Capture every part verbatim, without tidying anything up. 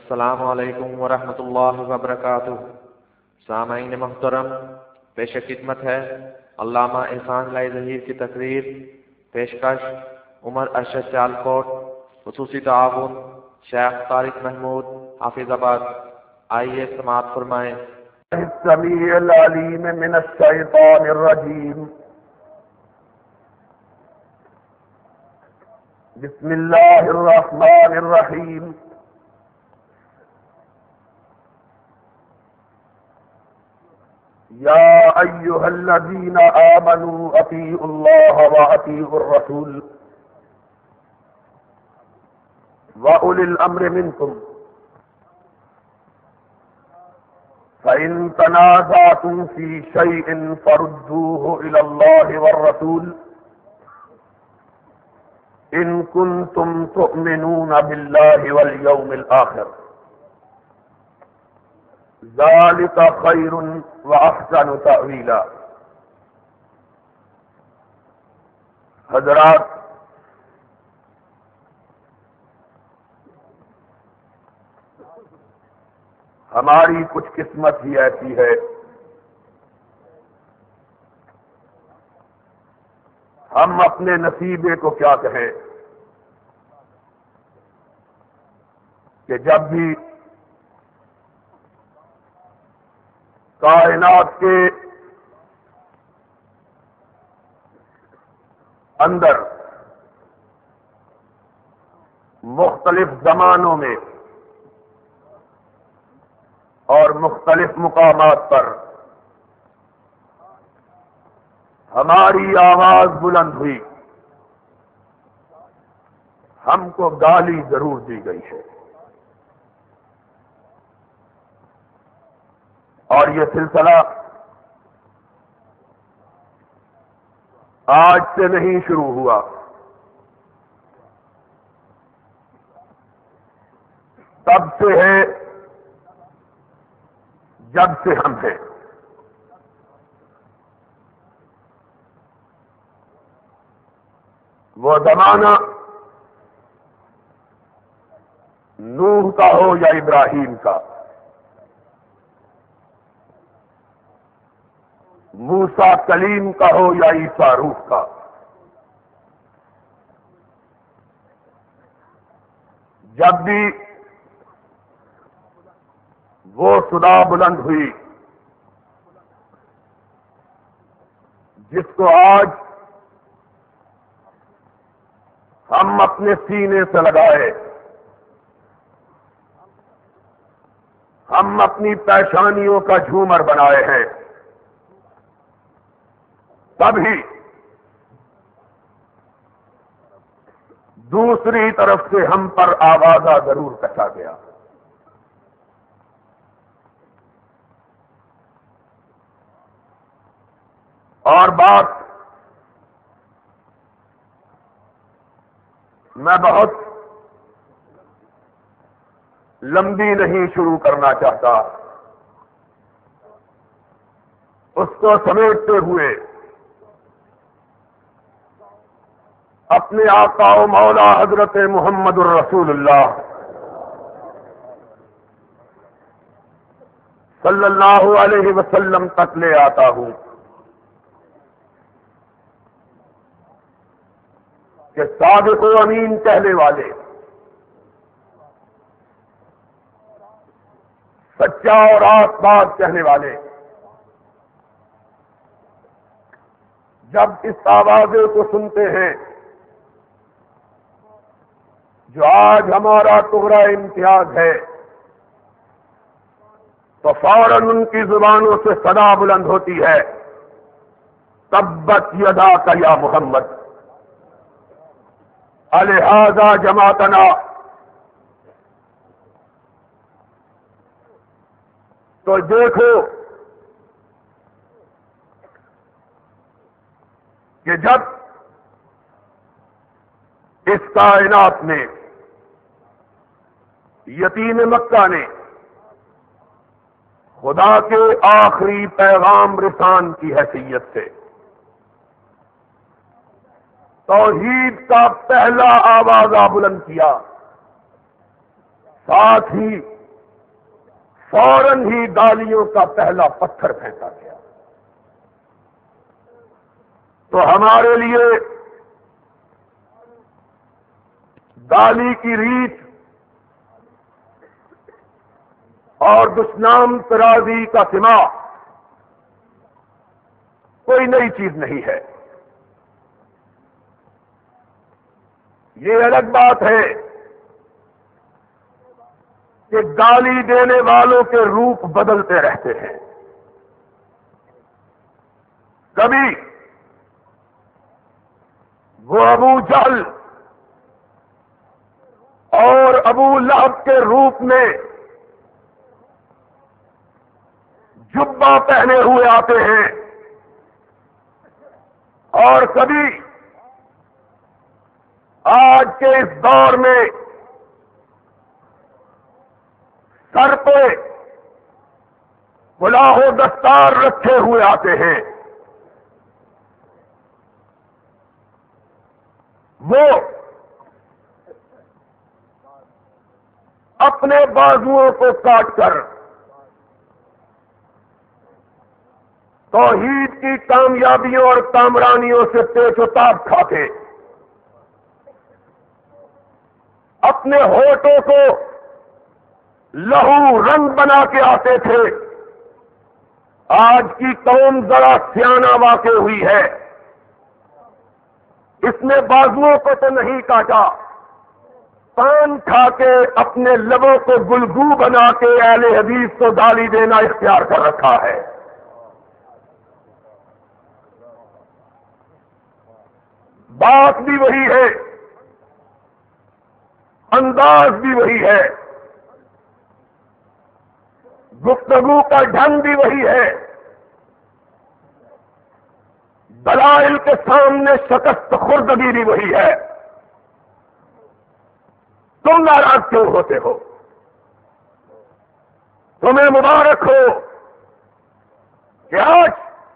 السلام علیکم ورحمۃ اللہ وبرکاتہ۔ سامعین محترم، پیش خدمت ہے علامہ احسان لائی ظہیر کی تقریر۔ پیشکش عمر ارشد سیالکوٹ، خصوصی تعاون شیخ طارق محمود حافظ آباد۔ آئیے سماعت فرمائیں۔ السمیع العلیم من الشیطان الرجیم، بسم اللہ الرحمن الرحیم۔ یا ایھا الذین آمنوا اطیعوا اللہ واطیعوا الرسول واولی الامر منکم فإن تنازعتم في شيء فردوه إلى الله والرسول إن كنتم تؤمنون بالله واليوم الآخر ذلك خير وأحسن تأويلا۔ حضرات، ہماری کچھ قسمت ہی ایسی ہے، ہم اپنے نصیبے کو کیا کہیں کہ جب بھی کائنات کے اندر مختلف زمانوں میں اور مختلف مقامات پر ہماری آواز بلند ہوئی، ہم کو گالی ضرور دی گئی ہے، اور یہ سلسلہ آج سے نہیں شروع ہوا، تب سے ہے جب سے ہم ہیں۔ وہ زمانہ نوح کا ہو یا ابراہیم کا، موسیٰ کلیم کا ہو یا عیسیٰ روح کا، جب بھی وہ صدا بلند ہوئی جس کو آج ہم اپنے سینے سے لگائے، ہم اپنی پیشانیوں کا جھومر بنائے ہیں، تبھی دوسری طرف سے ہم پر آوازہ ضرور کسا گیا۔ اور بات میں بہت لمبی نہیں شروع کرنا چاہتا، اس کو سمیٹتے ہوئے اپنے آقا و مولا حضرت محمد الرسول اللہ صلی اللہ علیہ وسلم تک لے آتا ہوں کہ صادق و امین کہنے والے، سچا اور راست بات کہنے والے جب اس آوازے کو سنتے ہیں جو آج ہمارا تغرا امتیاز ہے، تو فوراً ان کی زبانوں سے صدا بلند ہوتی ہے، تبت یداک یا محمد الہذا جماعتنا۔ تو دیکھو کہ جب اس کائنات میں یتیم مکہ نے خدا کے آخری پیغام رسان کی حیثیت سے توحید کا پہلا آوازہ بلند کیا، ساتھ ہی فوراً ہی گالیوں کا پہلا پتھر پھینکا گیا۔ تو ہمارے لیے گالی کی ریت اور دشنام ترازی کا سما کوئی نئی چیز نہیں ہے۔ یہ الگ بات ہے کہ گالی دینے والوں کے روپ بدلتے رہتے ہیں۔ کبھی وہ ابو جہل اور ابو لہب کے روپ میں جبہ پہنے ہوئے آتے ہیں، اور کبھی آج کے اس دور میں سر پہ کلاه و دستار رکھے ہوئے آتے ہیں۔ وہ اپنے بازوؤں کو کاٹ کر توحید کی کامیابیوں اور کامرانیوں سے پیچ و تاب کھاتے، اپنے ہونٹوں کو لہو رنگ بنا کے آتے تھے۔ آج کی قوم ذرا سیانہ واقع ہوئی ہے، اس نے بازوؤں کو تو نہیں کاٹا، پان کھا کے اپنے لبوں کو گلگو بنا کے اہل حدیث کو گالی دینا اختیار کر رکھا ہے۔ بات بھی وہی ہے، انداز بھی وہی ہے، گفتگو کا ڈھنگ بھی وہی ہے، دلائل کے سامنے شکست خوردگی بھی وہی ہے۔ تم ناراض کیوں ہوتے ہو؟ تمہیں مبارک ہو کہ آج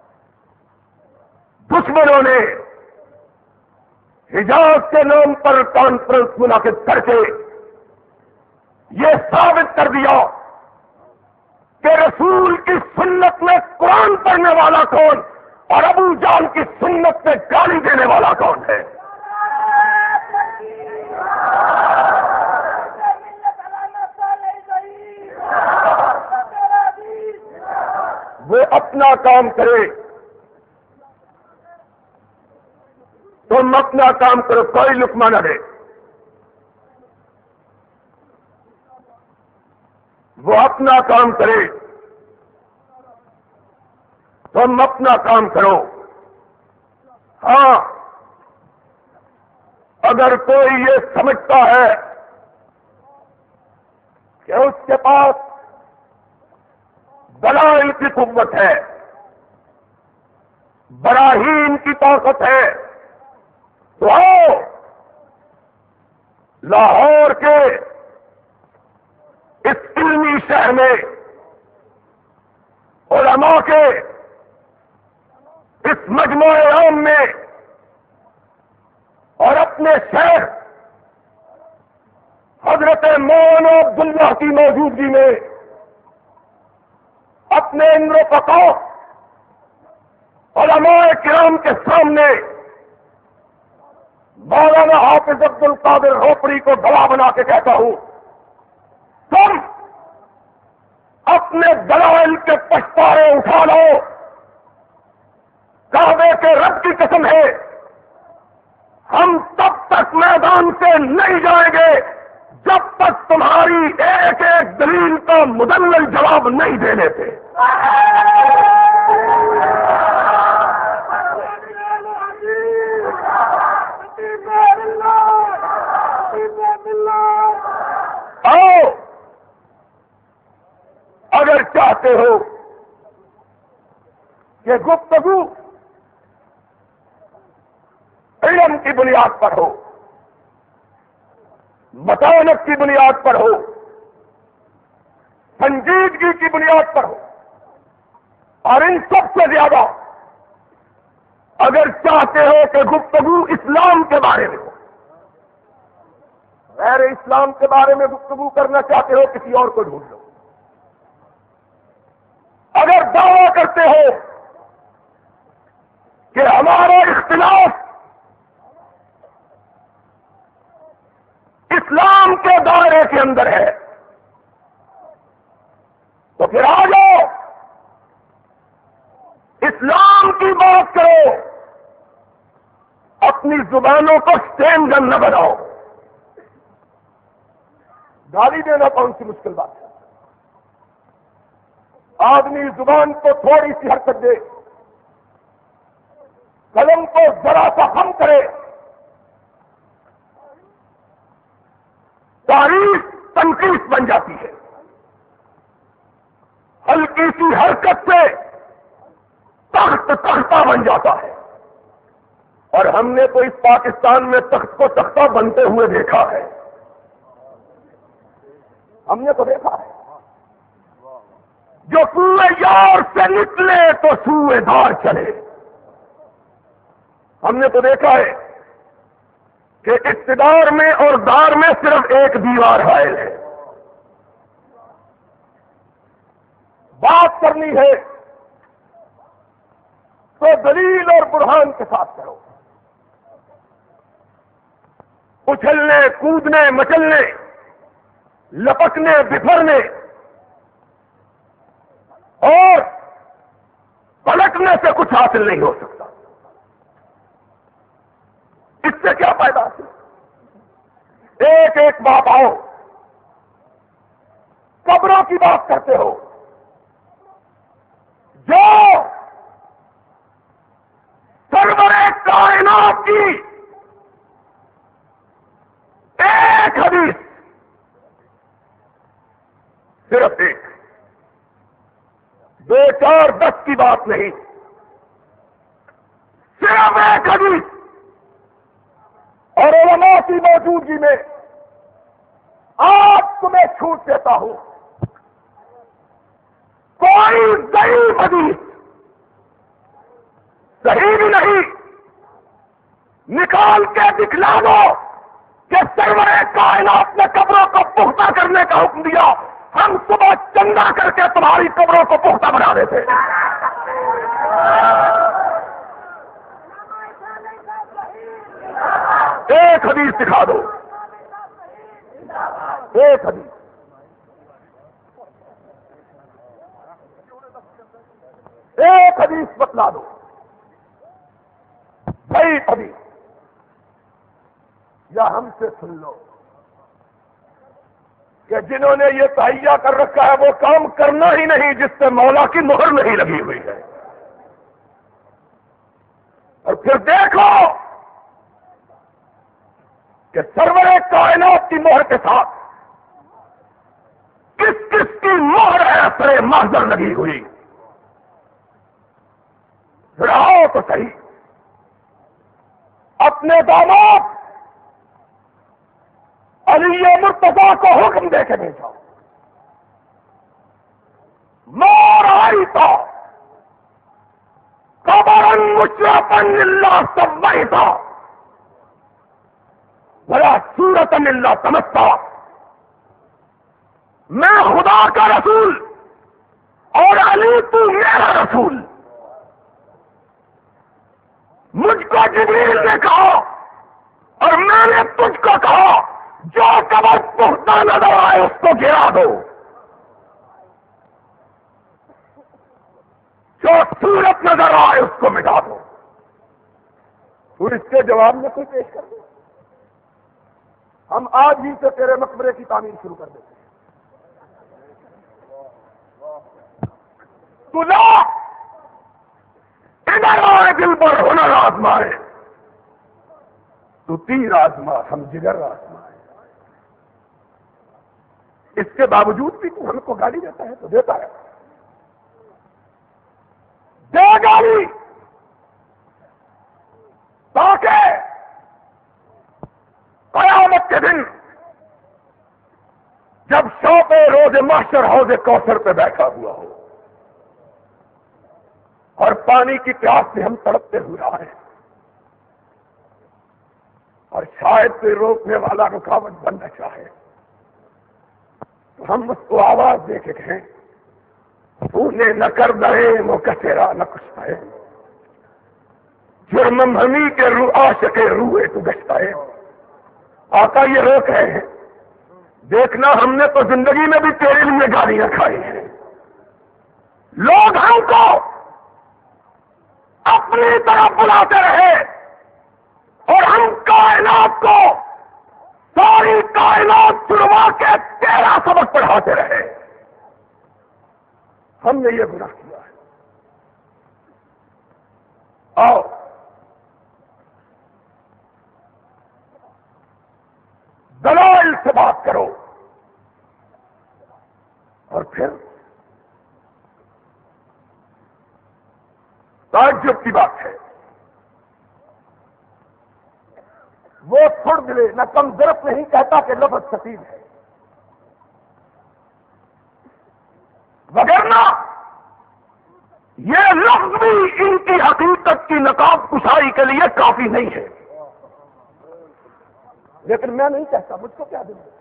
دشمنوں نے حجاز کے نام پر کانفرنس منعقد کر کے یہ ثابت کر دیا کہ رسول کی سنت میں قرآن پڑھنے والا کون اور ابو جان کی سنت میں گالی دینے والا کون ہے۔ وہ اپنا کام کرے، تم اپنا کام کرو، کوئی لقمہ نہ دے۔ وہ اپنا کام کرے، تم اپنا کام کرو۔ ہاں، اگر کوئی یہ سمجھتا ہے کہ اس کے پاس دلائل کی قوت ہے، براہین کی طاقت ہے، تو آؤ لاہور کے اس علمی شہر میں علماء کے اس مجمع عام میں اور اپنے شہر حضرت مولانا عبداللہ کی موجودگی میں اپنے امر و پکا علماء کرام کے سامنے مولانا حافظ عبد القادر روپڑی کو گواہ بنا کے کہتا ہوں، تم اپنے دلائل کے پشتارے اٹھا لو۔ کعبے کے رب کی قسم ہے، ہم تب تک میدان سے نہیں جائیں گے جب تک تمہاری ایک ایک دلیل کا مدلل جواب نہیں دے لیتے۔ آؤ، اگر چاہتے ہو کہ گفتگو علم کی بنیاد پر ہو، متانت کی بنیاد پر ہو، سنجیدگی کی بنیاد پر ہو، اور ان سب سے زیادہ اگر چاہتے ہو کہ گفتگو اسلام کے بارے میں ہو، غیر اسلام کے بارے میں گفتگو کرنا چاہتے ہو، کسی اور کو ڈھونڈ لو۔ اگر دعویٰ کرتے ہو کہ ہمارا اختلاف اسلام کے دائرے کے اندر ہے تو پھر آ جاؤ اسلام کی بات کرو، اپنی زبانوں کو اسٹینڈ گن نہ بناؤ۔ گالی دینا کون سی مشکل بات ہے؟ آدمی زبان کو تھوڑی سی حرکت دے، قلم کو ذرا سا خم کرے، تعریف تنقید بن جاتی ہے۔ ہلکی سی حرکت سے تخت تختہ بن جاتا ہے، اور ہم نے تو اس پاکستان میں تخت کو تختہ بنتے ہوئے دیکھا ہے، ہم نے تو دیکھا ہے۔ جو سوئے یار سے نکلے تو سوئے دار چلے۔ ہم نے تو دیکھا ہے کہ اقتدار میں اور دار میں صرف ایک دیوار حائل ہے۔ بات کرنی ہے تو دلیل اور برہان کے ساتھ کرو، اچھلنے کودنے مچلنے لپکنے بکھرنے اور پلٹنے سے کچھ حاصل نہیں ہو سکتا۔ اس سے کیا فائدہ حاصل؟ ایک ایک بات آؤ، قبروں کی بات کرتے ہو، جو سرور کائنات کی ایک حدیث، صرف ایک، دو چار دس کی بات نہیں، صرف ایک حدیث اور علماء کی موجودگی میں آج تمہیں چھوٹ دیتا ہوں، کوئی ضعیف حدیث، صحیح بھی نہیں، نکال کے دکھلا دو کہ سرور کائنات نے قبروں کو پختہ کرنے کا حکم دیا، ہم صبح چندہ کر کے تمہاری قبروں کو پختہ بنا دیتے۔ ایک حدیث دکھا دو، ایک حدیث، ایک حدیث بتلا دو، صحیح حدیث، یا ہم سے سن لو کہ جنہوں نے یہ تہیا کر رکھا ہے وہ کام کرنا ہی نہیں جس سے مولا کی مہر نہیں لگی ہوئی ہے، اور پھر دیکھو کہ سرور کائنات کی مہر کے ساتھ کس کس کی مہر ہے اثر محضر لگی ہوئی۔ رہو تو صحیح، اپنے داماد علی مرتضیٰ کو حکم دے کے بھیجا، مور آئی تھا قبرن مشرفن اللہ سویتا ولا صورتن اللہ تمسا۔ میں خدا کا رسول اور علی تو میرا رسول، مجھ کو جبریل نے کہا اور میں نے تجھ کو کہا جو قبر پختہ نظر آئے اس کو گرا دو، جو صورت نظر آئے اس کو مٹا دو۔ تو اس کے جواب میں کوئی پیش کر دو، ہم آج ہی سے تیرے مقبرے کی تعمیر شروع کر دیتے ہیں۔ تو لا ادھر آئے دل پر ہنر آزمائے، تو تیر آزما ہم جگر آزمائے۔ اس کے باوجود بھی تو ہم کو گالی دیتا ہے، تو دیتا ہے، دے گالی تاکہ قیامت کے دن جب شوق روز محشر حوض کوثر پہ بیٹھا ہوا ہو اور پانی کی پیاس سے ہم تڑپتے ہوئے آئے اور شاید کوئی روکنے والا رکاوٹ بننا چاہے، تو ہم اس کو آواز دے کے کہیں اونے نہ کر دے وہ کچرا نہ کچھ ہے جرم ہمی کے روح عاشق روئے تو گشتا ہے. آقا یہ روک رہے ہیں، دیکھنا ہم نے تو زندگی میں بھی تیرے لیے گالیاں کھائی ہیں. لوگ ہم کو اپنی طرف بلاتے رہے اور ہم کائنات کو ساری کائنات چھڑوا کے تیرا سبق پڑھاتے رہے. ہم نے یہ گناہ کیا ہے. آؤ دلائل سے بات کرو اور پھر تعجب کی بات ہے وہ تھوڑ دلے نہ کم ظرف نہیں کہتا کہ لفظ سفید ہے، وگرنہ یہ لفظ بھی ان کی حقیقت کی نقاب کشائی کے لیے کافی نہیں ہے. لیکن میں نہیں کہتا، مجھ کو کیا دل ہے،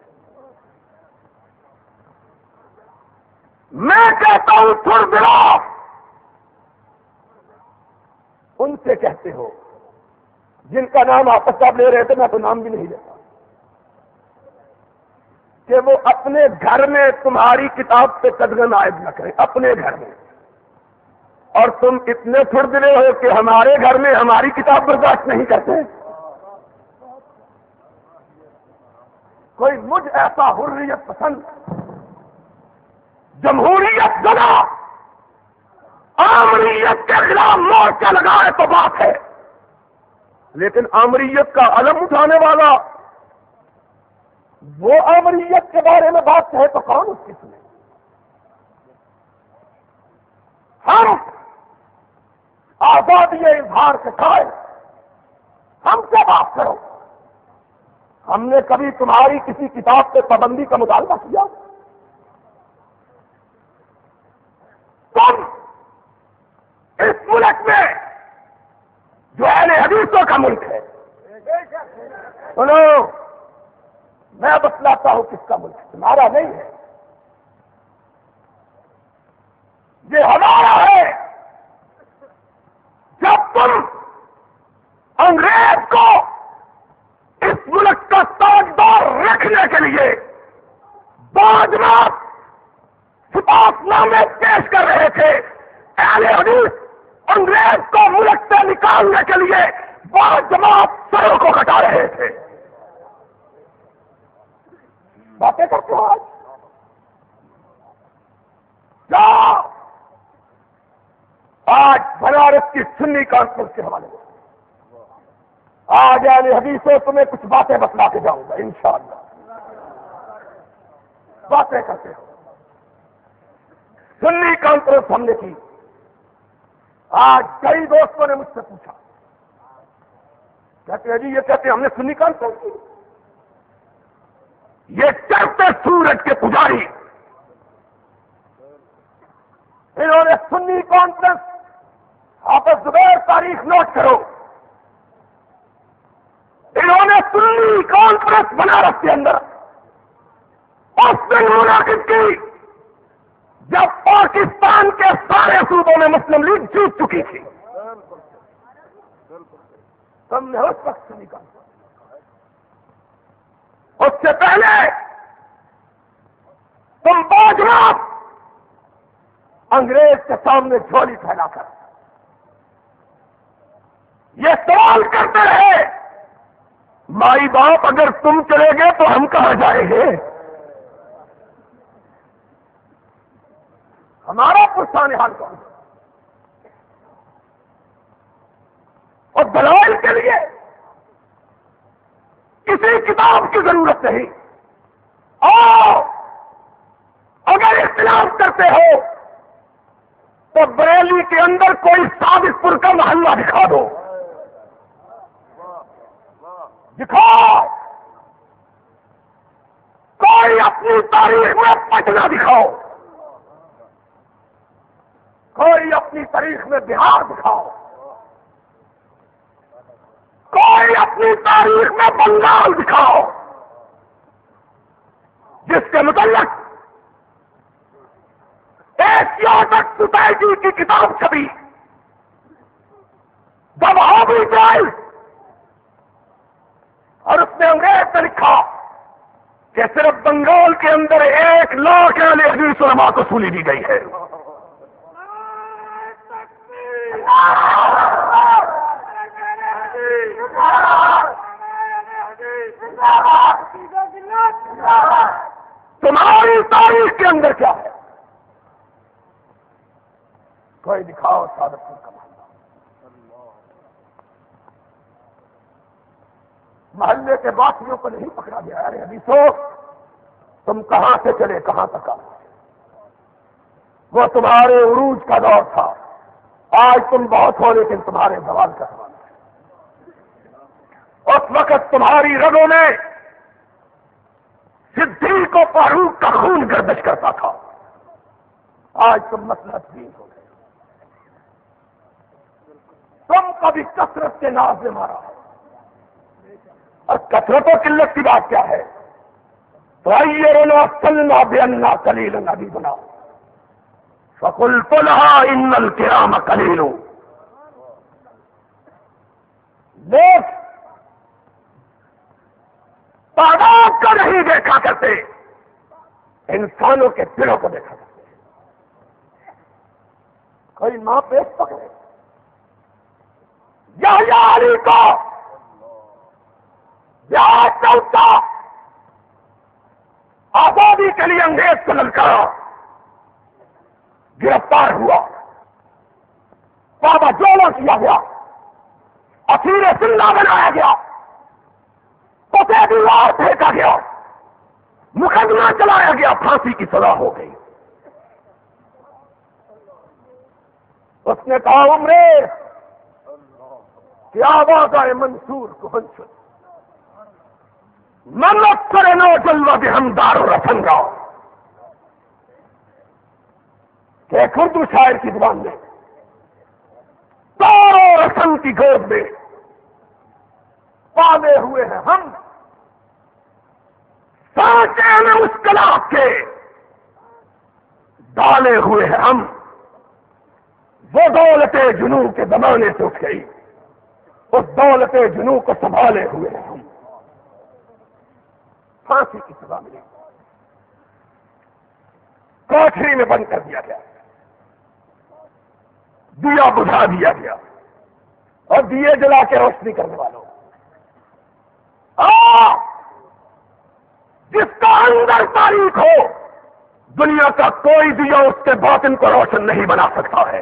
میں کہتا ہوں تھوڑ دلا. ان سے کہتے ہو جن کا نام آپس آپ لے رہے تھے، میں تو نام بھی نہیں لیتا، کہ وہ اپنے گھر میں تمہاری کتاب پہ قدغن عائد نہ کریں، اپنے گھر میں. اور تم اتنے تھوڑ دلے ہو کہ ہمارے گھر میں ہماری کتاب برداشت نہیں کرتے. کوئی مجھ ایسا حریت پسند جمہوریت زدہ آمریت کے خلاف مورچہ لگائے تو بات ہے، لیکن آمریت کا علم اٹھانے والا وہ آمریت کے بارے میں بات ہے تو کون اس کی سنے؟ ہم آزادی اظہار کے قائل، ہم سے بات کرو. ہم نے کبھی تمہاری کسی کتاب پہ پابندی کا مطالبہ کیا؟ تم اس ملک میں جو اہل حدیثوں کا ملک ہے، سنو میں بتلاتا ہوں کس کا ملک ہے، تمہارا نہیں ہے، یہ ہمارا ہے. جب تم انگریز کو اس ملک کا تاجدار رکھنے کے لیے باجمات سپاس نامے پیش کر رہے تھے، اہل حدیث انگریز کو ملک سے نکالنے کے لیے باجمات سروں کو کٹا رہے تھے. باتیں کرتے ہو آج کیا؟ آج بنارس کی سنی کانفرنس کے حوالے سے آج اہل حدیثوں تمہیں کچھ باتیں بتلا کے جاؤں گا انشاءاللہ. باتیں کرتے ہو. سنی کانفرنس ہم نے کی. آج کئی دوستوں نے مجھ سے پوچھا، کہتے ہیں جی یہ کہتے ہیں ہم نے سنی کانفرنس کی. یہ چڑھتے سورج کے پجاری انہوں نے سنی کانفرنس، آپ زبیر تاریخ نوٹ کرو، انہوں نے سنی کانفرنس بنارس کے اندر اس دن منعقد کی جب پاکستان کے سارے صوبوں میں مسلم لیگ جیت چکی تھی. تم نے اس وقت سنی کانفرنس، اس سے پہلے تم باجرات انگریز کے سامنے جھولی پھیلا کر یہ سوال کرتے رہے، مائی باپ اگر تم چلے گئے تو ہم کہاں جائیں گے؟ ہمارا پرسان حال کون؟ اور دلائل کے لیے کسی کتاب کی ضرورت نہیں. اور اگر اختلاف کرتے ہو تو بریلی کے اندر کوئی سابق پور کا محلہ دکھا دو، دکھاؤ. کوئی اپنی تاریخ میں پٹنہ دکھاؤ، کوئی اپنی تاریخ میں بہار دکھاؤ، کوئی اپنی تاریخ میں بنگال دکھاؤ، جس کے متعلق سیاست سوسائٹی کی کتاب چھپی، جب آ بھی جائے اور اس نے انگریز سے لکھا کہ صرف بنگال کے اندر ایک لاکھ اہل حدیث علماء کو سولی دی گئی ہے. تمہاری تاریخ کے اندر کیا ہے؟ کوئی دکھاؤ سعادت پور کا محلے کے باسیوں کو نہیں پکڑا گیا. ارے حدیثوں تم کہاں سے چلے کہاں تک آ؟ وہ تمہارے عروج کا دور تھا. آج تم بہت ہو لیکن تمہارے زوال کا سوال ہے. اس وقت تمہاری رگوں میں صدیق و فاروق کا خون گردش کرتا تھا. آج تم مسلط دین ہو گئے. تم کبھی کثرت کے ناز میں مارا اور کثرت و قلت کی بات کیا ہے؟ تو آئیے رونا سلنا بے انا کلیل نبی بنا فقلت لها ان الکرام قلیل. لوگ تعداد کو نہیں دیکھا کرتے، انسانوں کے دلوں کو دیکھا کرتے. کوئی ماں پیٹ پکڑے یحییٰ علی کو چوتھا آزادی کے لیے انگریز کو للکارا، گرفتار ہوا، بابا جوڑا کیا گیا، اسیر زندہ بنایا گیا، اسے دیوار پھینکا گیا، مقدمہ چلایا گیا، پھانسی کی سزا ہو گئی. اس نے کہا عمرے کیا آواز آئے منصور کو ہنس منت کرے نو جلوہ بھی ہم دار و رسن گا. کہ ایک اردو شاعر کی زبان میں دار و رسن کی گود میں پالے ہوئے ہیں ہم، سانچے میں مشکلات کے ڈالے ہوئے ہیں ہم. وہ دولت جنوں کے زمانے سے اٹھ گئی، اس دولت جنوں کو سنبھالے ہوئے ہیں ہم. پھانسی کی سزا ملی، کوٹری میں بند کر دیا گیا، دیا بجھا دیا گیا، اور دیے جلا کے روشنی کرنے والوں آ جس کا اندر تاریخ ہو دنیا کا کوئی دیا اس کے باطن کو روشن نہیں بنا سکتا ہے،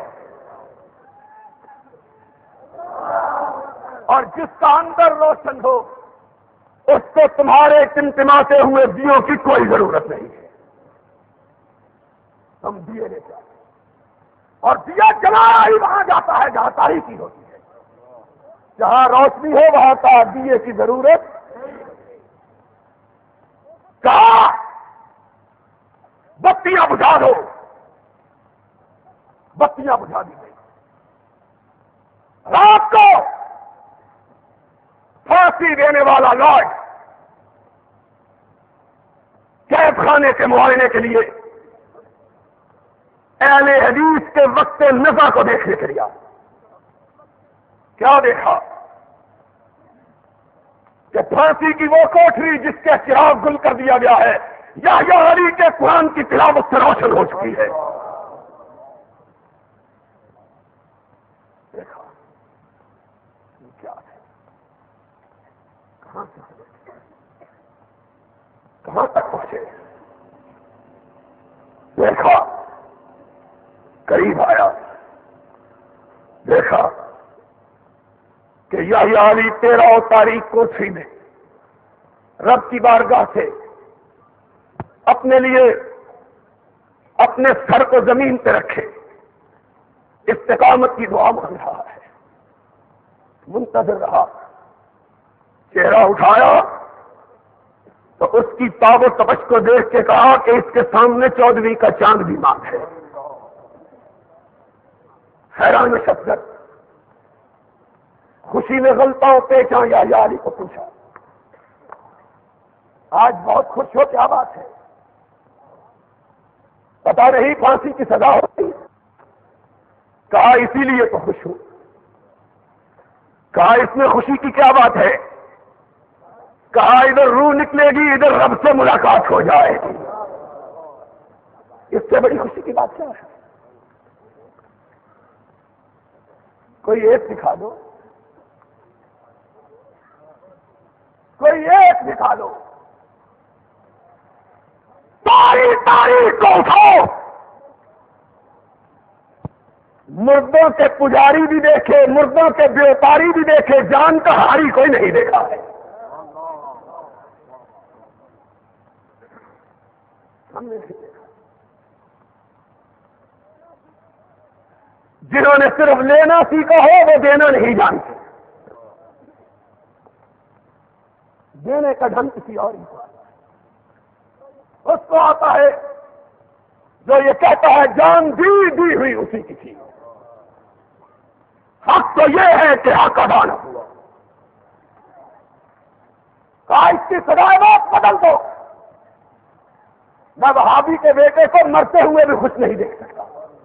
اور جس کا اندر روشن ہو اس کو تمہارے ٹمٹماتے ہوئے دیوں کی کوئی ضرورت نہیں ہے. ہم دیے لے جاتے اور دیا جلایا ہی وہاں جاتا ہے جہاں تاریخی ہوتی ہے. جہاں روشنی ہو وہاں کا دیے کی ضرورت. کہا بتیاں بجھا دو، بتیاں بجھا دی گئی. رات کو پھانسی دینے والا لارڈ قید خانے کے معائنے کے لیے اہل حدیث کے وقت نزا کو دیکھنے کے لیے کیا دیکھا کہ پھانسی کی وہ کوٹری جس کے چراغ گل کر دیا گیا ہے یحییٰ علی کے قرآن کی تلاوت سے روشن ہو چکی ہے. دیکھا کیا ہے، کہاں سے کہاں تک پہنچے. دیکھا قریب آیا، دیکھا کہ یحییٰ علی تیرہ تاریخ کو سی میں رب کی بارگاہ سے اپنے لیے اپنے سر کو زمین پہ رکھے استقامت کی دعا مانگ رہا ہے. منتظر رہا، چہرہ اٹھایا تو اس کی تاب و تبش کو دیکھ کے کہا کہ اس کے سامنے چودھویں کا چاند بھی ماں ہے. حیران شفقت خوشی میں غلطاؤں پیچاں یحییٰ علی کو پوچھا آج بہت خوش ہو، کیا بات ہے؟ پتا نہیں پھانسی کی سزا ہوتی. کہا اسی لیے تو خوش ہوں. کہا اس میں خوشی کی کیا بات ہے؟ کہا ادھر روح نکلے گی، ادھر رب سے ملاقات ہو جائے گی. اس سے بڑی خوشی کی بات کیا ہے؟ کوئی ایک دکھا دو، کوئی ایک دکھا دو. ساری تاریخ کو اٹھاؤ، مردوں کے پجاری بھی دیکھے، مردوں کے بیوپاری بھی دیکھے، جان کا ہاری کوئی نہیں دیکھا ہے. ہم نے نہیں دیکھا. جنہوں نے صرف لینا سیکھا ہو وہ دینا نہیں جانتے. دینے کا ڈھنگ کسی اور ہی کو آتا ہے. اس کو آتا ہے جو یہ کہتا ہے جان دی دی ہوئی اسی کی تھی. حق تو یہ ہے کہ حق ادا نہ ہوا. کہا اس کی صداقت بدل دو. میں وہابی کے بیٹے کو مرتے ہوئے بھی خوش نہیں دیکھ سکتا.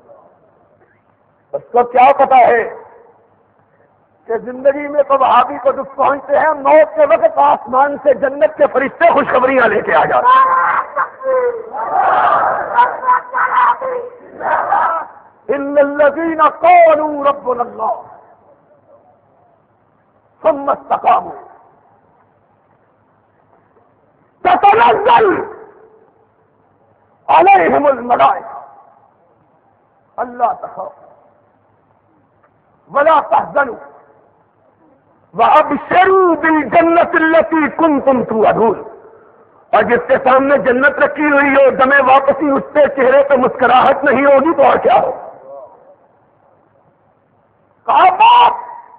اس کو کیا پتا ہے کہ زندگی میں تو وہابی کو دکھ پہنچتے ہیں، موت کے وقت آسمان سے جنت کے فرشتے خوشخبریاں لے کے آ جاتے ہیں. ان الذین قالوا ربنا اللہ ثم استقاموا تتنزل علیہم الملائکہ اللہ تخافوا ولا تحزنوا وابشروا بالجنۃ التي كنتم توعدون. اور جس کے سامنے جنت رکھی ہوئی ہو، دمے واپسی اس کے چہرے پہ مسکراہٹ نہیں ہوگی تو اور کیا ہو. کہا باپ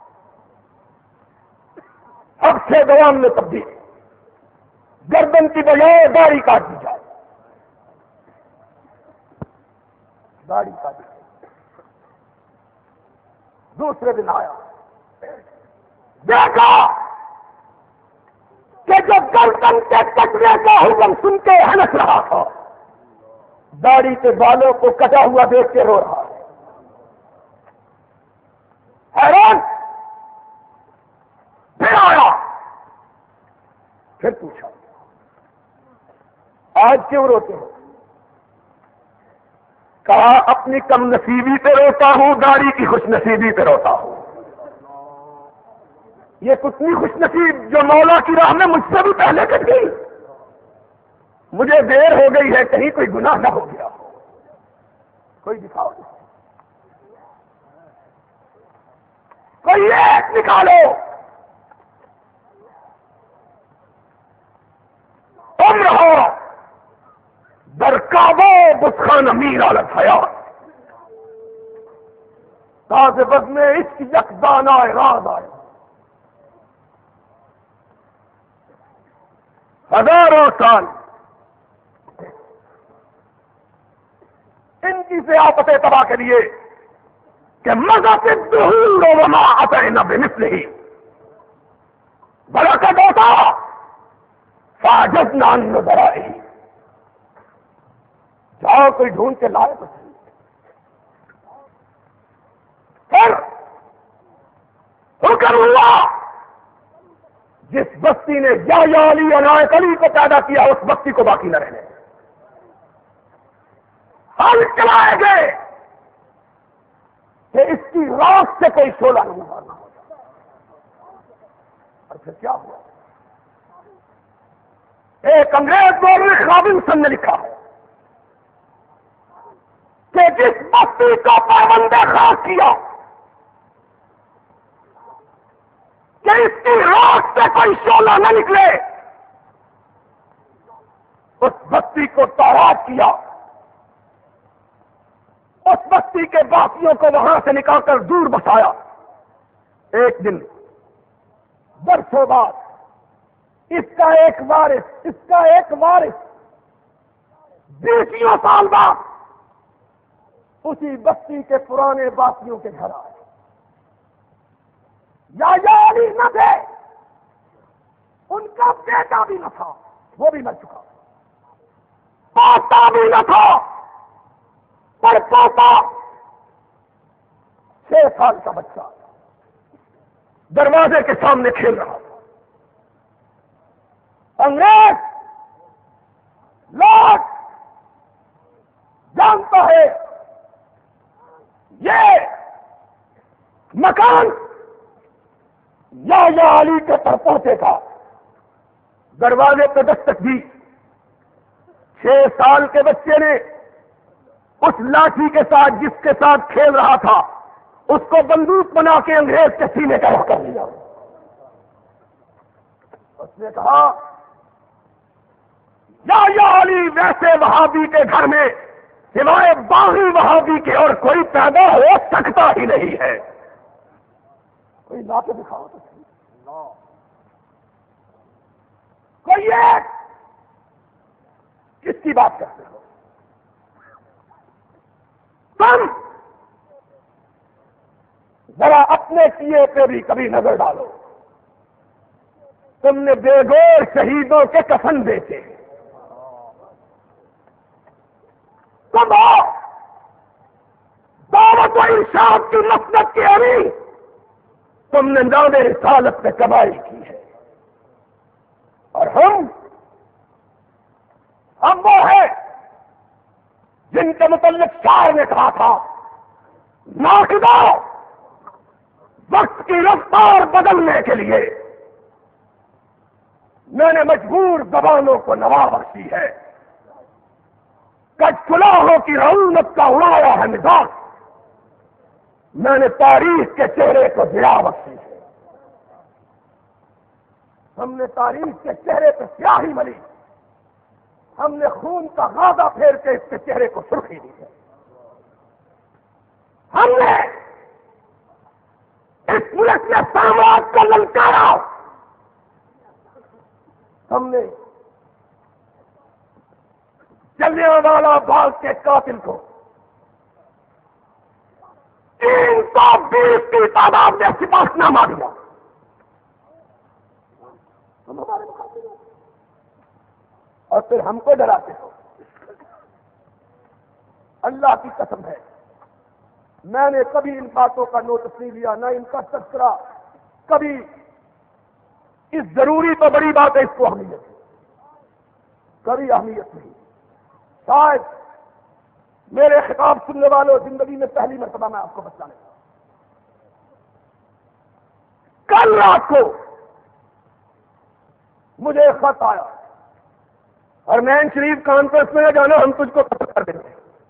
اب سے دوام میں تبدیل، گردن کی بجائے داڑھی کاٹ دی جائے. داڑھی کاٹی. دوسرے دن آیا، دیکھا کہ جو گردن کے کٹنے کا حکم سن کے ہنس رہا تھا، داڑھی کے بالوں کو کٹا ہوا دیکھ کے رو رہا ہے. حیران. پھر آیا، پھر پوچھا آج کیوں روتے ہو؟ کہا اپنی کم نصیبی پہ روتا ہوں، داڑھی کی خوش نصیبی پہ روتا ہوں. یہ کتنی خوش نصیب جو مولا کی راہ میں مجھ سے بھی پہلے کٹ گئی. مجھے دیر ہو گئی ہے، کہیں کوئی گناہ نہ ہو گیا. کوئی دکھاؤ، کوئی ایک نکالو. تم رہو در کعبہ بسخان امیر عالت حیات تاز بزم عشق یکدانہ راز آئے. ہزاروں سال ان کی ضیافتیں تباہ کے لیے کہ مذہب الدہور وما اتینا بمثلہ برکت ہوتا فاجزنا عن نظرائہ. جاؤ کوئی ڈھونڈ کے لائے تو صحیح. پھر حکم ہوا جس بستی نے یا یا علی عنایت علی کو پیدا کیا اس بستی کو باقی نہ رہنے. حل چلائے گئے کہ اس کی راک سے کوئی شعلہ نہیں مارنا ہوتا. اور پھر کیا ہوا؟ ایک انگریز مولوی رابنسن نے لکھا ہے کہ جس بستی کو پابند خاص کیا کہ اس کی راک سے کوئی شعلہ نہ نکلے، اس بستی کو تاراج کیا. اس بستی کے باقیوں کو وہاں سے نکال کر دور بسایا. ایک دن برسوں بعد اس کا ایک وارث اس کا ایک وارث بیسوں سال بعد اسی بستی کے پرانے باقیوں کے گھر آئے. یا یا علی نہ تھے، ان کا بیٹا بھی نہ تھا، وہ بھی مر چکا. پوتا بھی نہ تھا، پر پوتا چھ سال کا بچہ دروازے کے سامنے کھیل رہا تھا. انگریز لوگ جانتا ہے یہ مکان یا یا علی کے پرپوتے کا. دروازے پہ دستک دی. چھ سال کے بچے نے اس لاٹھی کے ساتھ جس کے ساتھ کھیل رہا تھا اس کو بندوق بنا کے انگریز کے سینے کا رخ کر لیا. اس نے کہا یا یا علی ویسے وہابی کے گھر میں سوائے باغی وہابی کے اور کوئی پیدا ہو سکتا ہی نہیں ہے. کوئی لا کے دکھاؤ تو صحیح. کوئی ایک کس کی بات کرتے ہو تم؟ ذرا اپنے کیے پہ بھی کبھی نظر ڈالو. تم نے بے گور شہیدوں کے کفن بیچے. تم ہو دعوت و ارشاد کی مسلک کے امیر. تم نے نام رسالت پہ کمائی کی ہے. اور ہم ہم وہ ہیں جن کے متعلق شاعر نے کہا تھا ناقدہ وقت کی رفتار بدلنے کے لیے میں نے مجبور زبانوں کو نوا بخشی ہے. کچھ کلاہوں کی رونق کا اڑایا ہے مزاج. میں نے تاریخ کے چہرے کو گرا بخشی ہے. ہم نے تاریخ کے چہرے پہ سیاہی ملی. ہم نے خون کا غازہ پھیر کے اس کے چہرے کو سرخی دی ہے. ہم نے اس ملک میں سامراج کو للکارا. ہم نے جلیانوالہ باغ کے قاتل کو تین سو بیس کی تعداد میں سپاہنامہ دیا. ہم ہمارے مقابلے اور پھر ہم کو ڈراتے ہو. اللہ کی قسم ہے میں نے کبھی ان باتوں کا نوٹس نہیں لیا, نہ ان کا تذکرہ. کبھی اس ضروری تو بڑی بات ہے اس کو اہمیت ہے, کبھی اہمیت نہیں. شاید میرے خطاب سننے والوں زندگی میں پہلی مرتبہ میں آپ کو بتانے کا. کل رات کو مجھے ایک خط آیا اور مین شریف کانفرنس میں جانا ہم تجھ کو قتل کر دیں گے.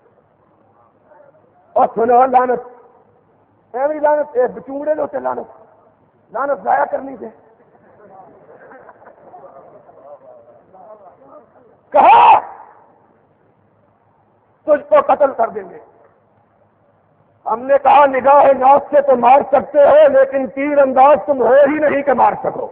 اور سنو لانت ایوری لانت ایک بچوڑے ہوتے لانت لانت ضائع کرنی سے کہا تجھ کو قتل کر دیں گے. ہم نے کہا نگاہ ناز سے تو مار سکتے ہو لیکن تیر انداز تم ہو ہی نہیں کہ مار سکو.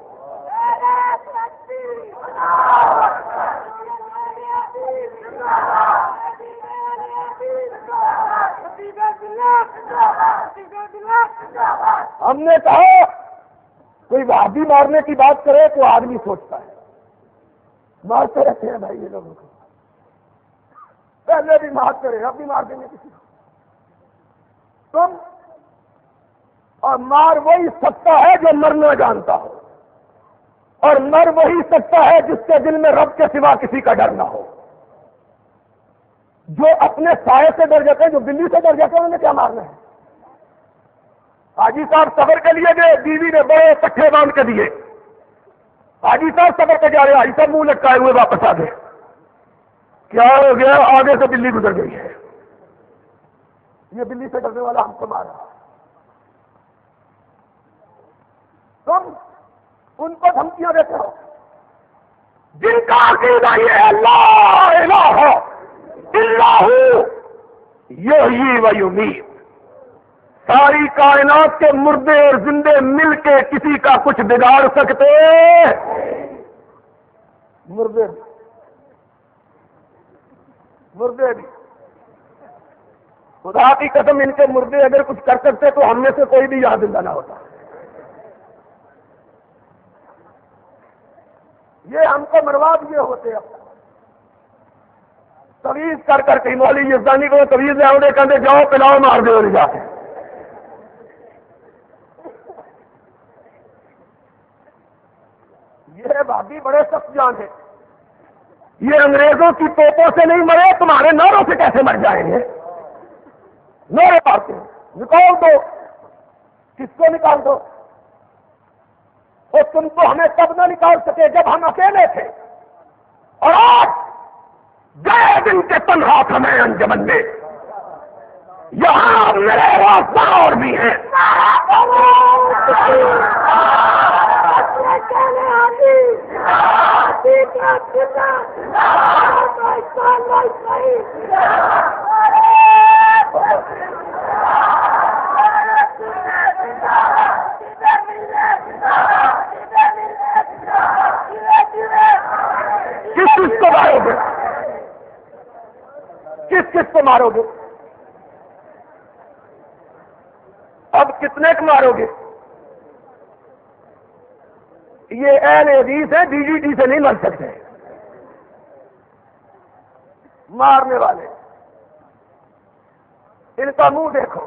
ہم نے کہا کوئی وہابی مارنے کی بات کرے تو آدمی سوچتا ہے مارتے رہتے ہیں بھائی یہ لوگوں کو. پہلے بھی مارتے رہے اب بھی مار دیں گے کسی کو. تم اور مار وہی سکتا ہے جو مرنا جانتا ہو, اور مر وہی سکتا ہے جس کے دل میں رب کے سوا کسی کا ڈر نہ ہو. جو اپنے سائے سے ڈر جاتے ہیں, جو بلی سے ڈر جاتے ہیں, انہیں کیا مارنا ہے؟ حاجی صاحب سفر کے لیے گئے, بیوی نے بڑے کٹھے باندھ کے دیے. حاجی صاحب سفر پہ جا رہے, حاجی صاحب منہ لٹکائے ہوئے واپس آ گئے. کیا ہو گیا؟ آگے سے بلی گزر گئی ہے. یہ بلی سے ڈرنے والا ہم کو مارا. تم ان کو دھمکیاں دیتے ہو جن کا عقیدہ یہ ہے لا الہ الا ہو یحیی و یمیت. ساری کائنات کے مردے اور زندے مل کے کسی کا کچھ بگاڑ سکتے؟ مردے مردے بھی خدا کی قسم ان کے مردے اگر کچھ کر سکتے تو ہم میں سے کوئی بھی یاد زندہ نہ ہوتا. یہ ہم کو مروا دیے ہوتے. اب تویز کر کر کے مولوی یزدانی کو تویز لے آؤ کہتے جاؤ پلاؤ مار دو نہیں جاتے. یہ بھابی بڑے سخت جان ہیں. یہ انگریزوں کی توپوں سے نہیں مرے, تمہارے نعروں سے کیسے مر جائیں گے؟ نعرے مارتے نکال دو. کس کو نکال دو؟ اور تم تو ہمیں تب نہ نکال سکے جب ہم اکیلے تھے, اور آج گئے دن کے تنہا ہمیں انجمن میں یہاں میرے راستہ اور بھی ہیں. کس کس کو مارو گے؟ کس کس کو مارو گے؟ اب کتنے کو مارو گے؟ یہ اہل حدیث ہے, ڈی جی ٹی سے نہیں مر سکتے مارنے والے. ان کا منہ دیکھو,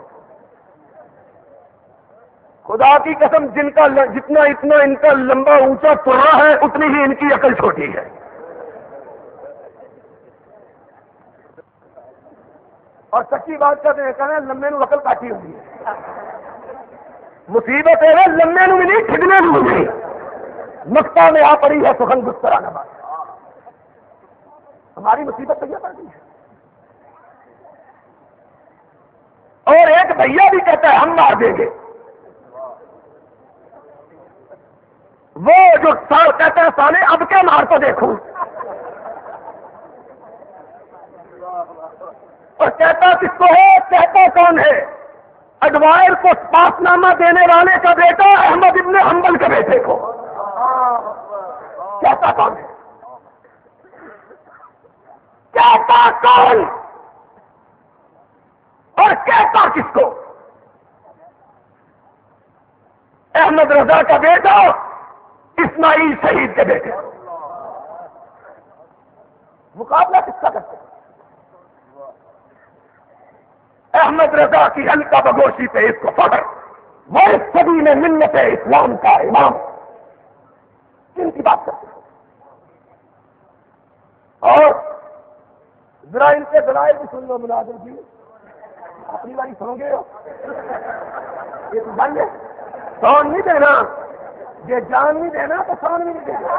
خدا کی قسم جن کا جتنا اتنا ان کا لمبا اونچا ترا ہے اتنی ہی ان کی عقل چھوٹی ہے. اور سچی بات کرتے ہیں, کہنا لمبے نو عقل کاٹی ہوتی ہے. مصیبت ہے لمبے نو بھی نہیں, ٹھگنے نو بھی نہیں. مکتا میں آ پڑی ہے سخن گسترانا بات. ہماری مصیبت بھیا پڑ گئی ہے. اور ایک بھیا بھی کہتا ہے ہم مار دیں گے. وہ جو کہتا ہے سالے اب کیا مار تو دیکھوں, اور کہتا کس کو ہے؟ کہتا کون ہے؟ اڈوائر کو پاس نامہ دینے والے کا بیٹا احمد ابن حنبل کے بیٹے کو. کہتا کون ہے؟ کہتا کون اور کہتا کس کو؟ احمد رضا کا بیٹا اسماعیل شہید کے بیٹے. مقابلہ کس کا کرتے ہیں؟ احمد رضا کی ہلکا بگوشی پہ اس کو فخر, وہ اس صدی میں ملت اسلام کا امام. کن کی بات کرتے ہیں؟ اور ذرا ان کے دلائل بھی سن لو ملازم جی, اپنی باری سنو گے ہو یہ تو جان لے. سون نہیں دینا, یہ جان نہیں دینا تو سون بھی نہیں دینا.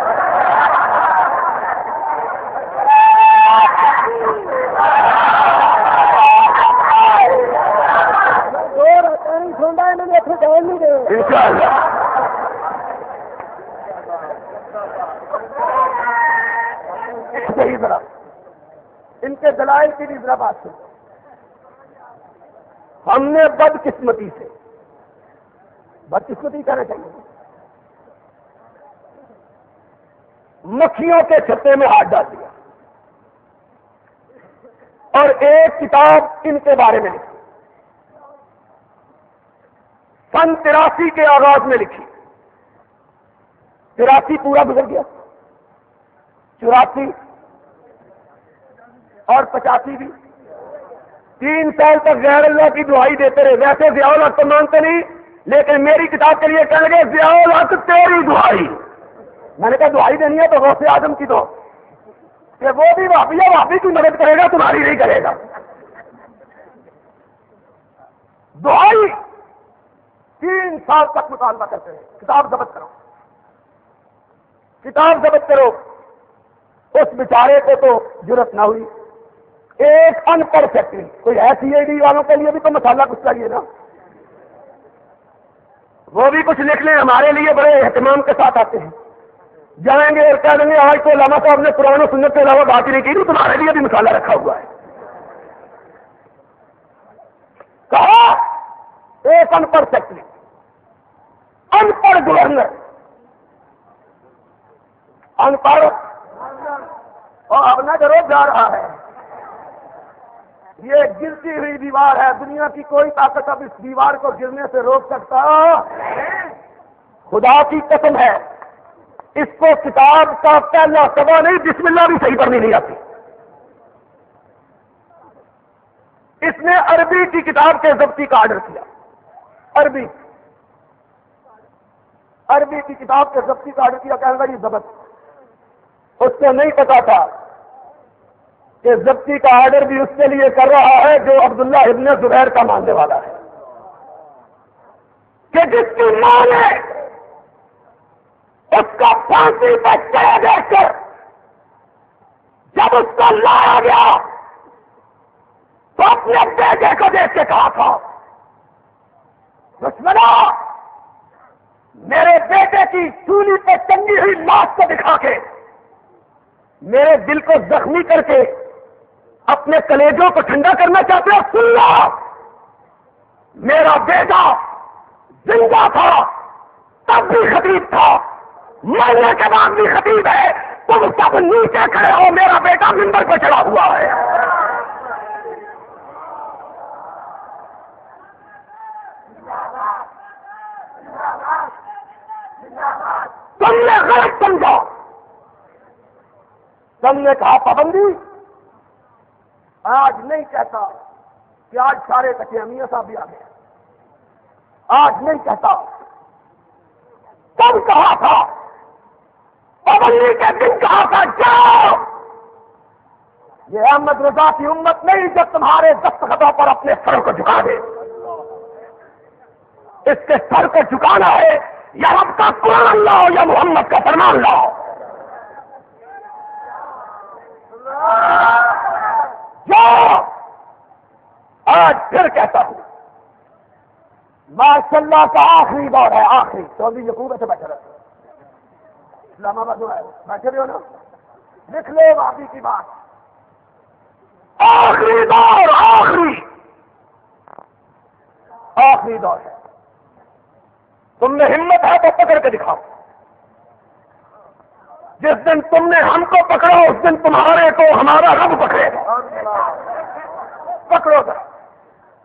ذرا ان کے دلائل کی بھی ذرا بات سن. ہم نے بدقسمتی سے, بدقسمتی کہنا چاہیے, مکھیوں کے چھتے میں ہاتھ ڈال دیا اور ایک کتاب ان کے بارے میں لکھی. سن تراسی کے آغاز میں لکھی. تراسی پورا گزر گیا, چوراسی اور پچاسی بھی. تین سال تک غیر اللہ کی دعائی دیتے رہے. ویسے ضیاء الحق تو مانتے نہیں, لیکن میری کتاب کے لیے کہنے لگے ضیاء الحق تیری دعائی. میں نے کہا دعائی دینی ہے تو غوث اعظم کی دو, کہ وہ بھی واپی ہے, واپی کی مدد کرے گا, تمہاری نہیں کرے گا. دعائی تین سال تک مطالبہ کرتے ہیں, کتاب ضبط کرو, کتاب ضبط کرو. اس بیچارے کو تو جرت نہ ہوئی. ایک ان پڑھ سکتی, کوئی ایسی آئی ڈی والوں کے لیے بھی تو مسالہ کچھ چاہیے نا, وہ بھی کچھ لکھ لیں. ہمارے لیے بڑے اہتمام کے ساتھ آتے ہیں, جائیں گے اور کہہ دیں گے آج تو علامہ صاحب نے قرآن و سنت کے علاوہ بات نہیں کی, تمہارے لیے بھی مسالہ رکھا ہوا ہے. کہا ایک ان پڑھ سکتی, ان پڑھ گورنر, ان پڑھ اور اب نہ کرو جا رہا ہے. یہ گرتی ہوئی دیوار ہے, دنیا کی کوئی طاقت اب اس دیوار کو گرنے سے روک سکتا؟ خدا کی قسم ہے, اس کو کتاب کا پہلا سبا نہیں بسم اللہ بھی صحیح پڑھنی نہیں آتی. اس نے عربی کی کتاب کے ضبطی کا آرڈر کیا. عربی عربی کی کتاب کے ضبطی کا آرڈر کیا. کہنے لگا یہ ضبط. اس کو نہیں پتا تھا کہ ضبطی کا آرڈر بھی اس کے لیے کر رہا ہے جو عبداللہ ابن زبیر کا ماننے والا ہے، کہ جس کی ماں نے اس کا پھانسی پہ چڑھا دیکھ کر جب اس کو لایا گیا تو اپنے بیٹے کو دیکھ کے کہا تھا دشمنا میرے بیٹے کی سولی پہ ٹنگی ہوئی لاش کو دکھا کے میرے دل کو زخمی کر کے اپنے کلیجوں کو ٹھنڈا کرنا چاہتے ہو. سن لو، میرا بیٹا زندہ تھا تب بھی خطیب تھا، مرنے کے بعد بھی خطیب ہے. تم سب نیچے کھڑے ہو، میرا بیٹا منبر پہ چڑھا ہوا ہے. تم نے غلط سمجھا. تم نے کہا پابندی. آج نہیں کہتا کہ آج سارے کچے میاں صاحب بھی آ گئے. آج نہیں کہتا. تب کہا تھا پابندی کے دن کہا تھا جاؤ. یہ احمد رضا کی امت نہیں جو تمہارے دستخطوں پر اپنے سر کو جھکا دے. اس کے سر کو جھکانا ہے یا رب کا قرآن لاؤ یا محمد کا فرمان لاؤ. جاؤ. آج پھر کہتا ہوں ماشاء اللہ کا آخری دور ہے. آخری تو ابھی یقوبت سے بیٹھے رہتے اسلام آباد جو ہے بیٹھے بھی ہو نا، لکھ لو باقی کی بات. آخری دور آخری آخری دور ہے. تم نے ہمت ہے تو پکڑ کے دکھاؤ. جس دن تم نے ہم کو پکڑا اس دن تمہارے کو ہمارا رب پکڑے گا. پکڑو گا.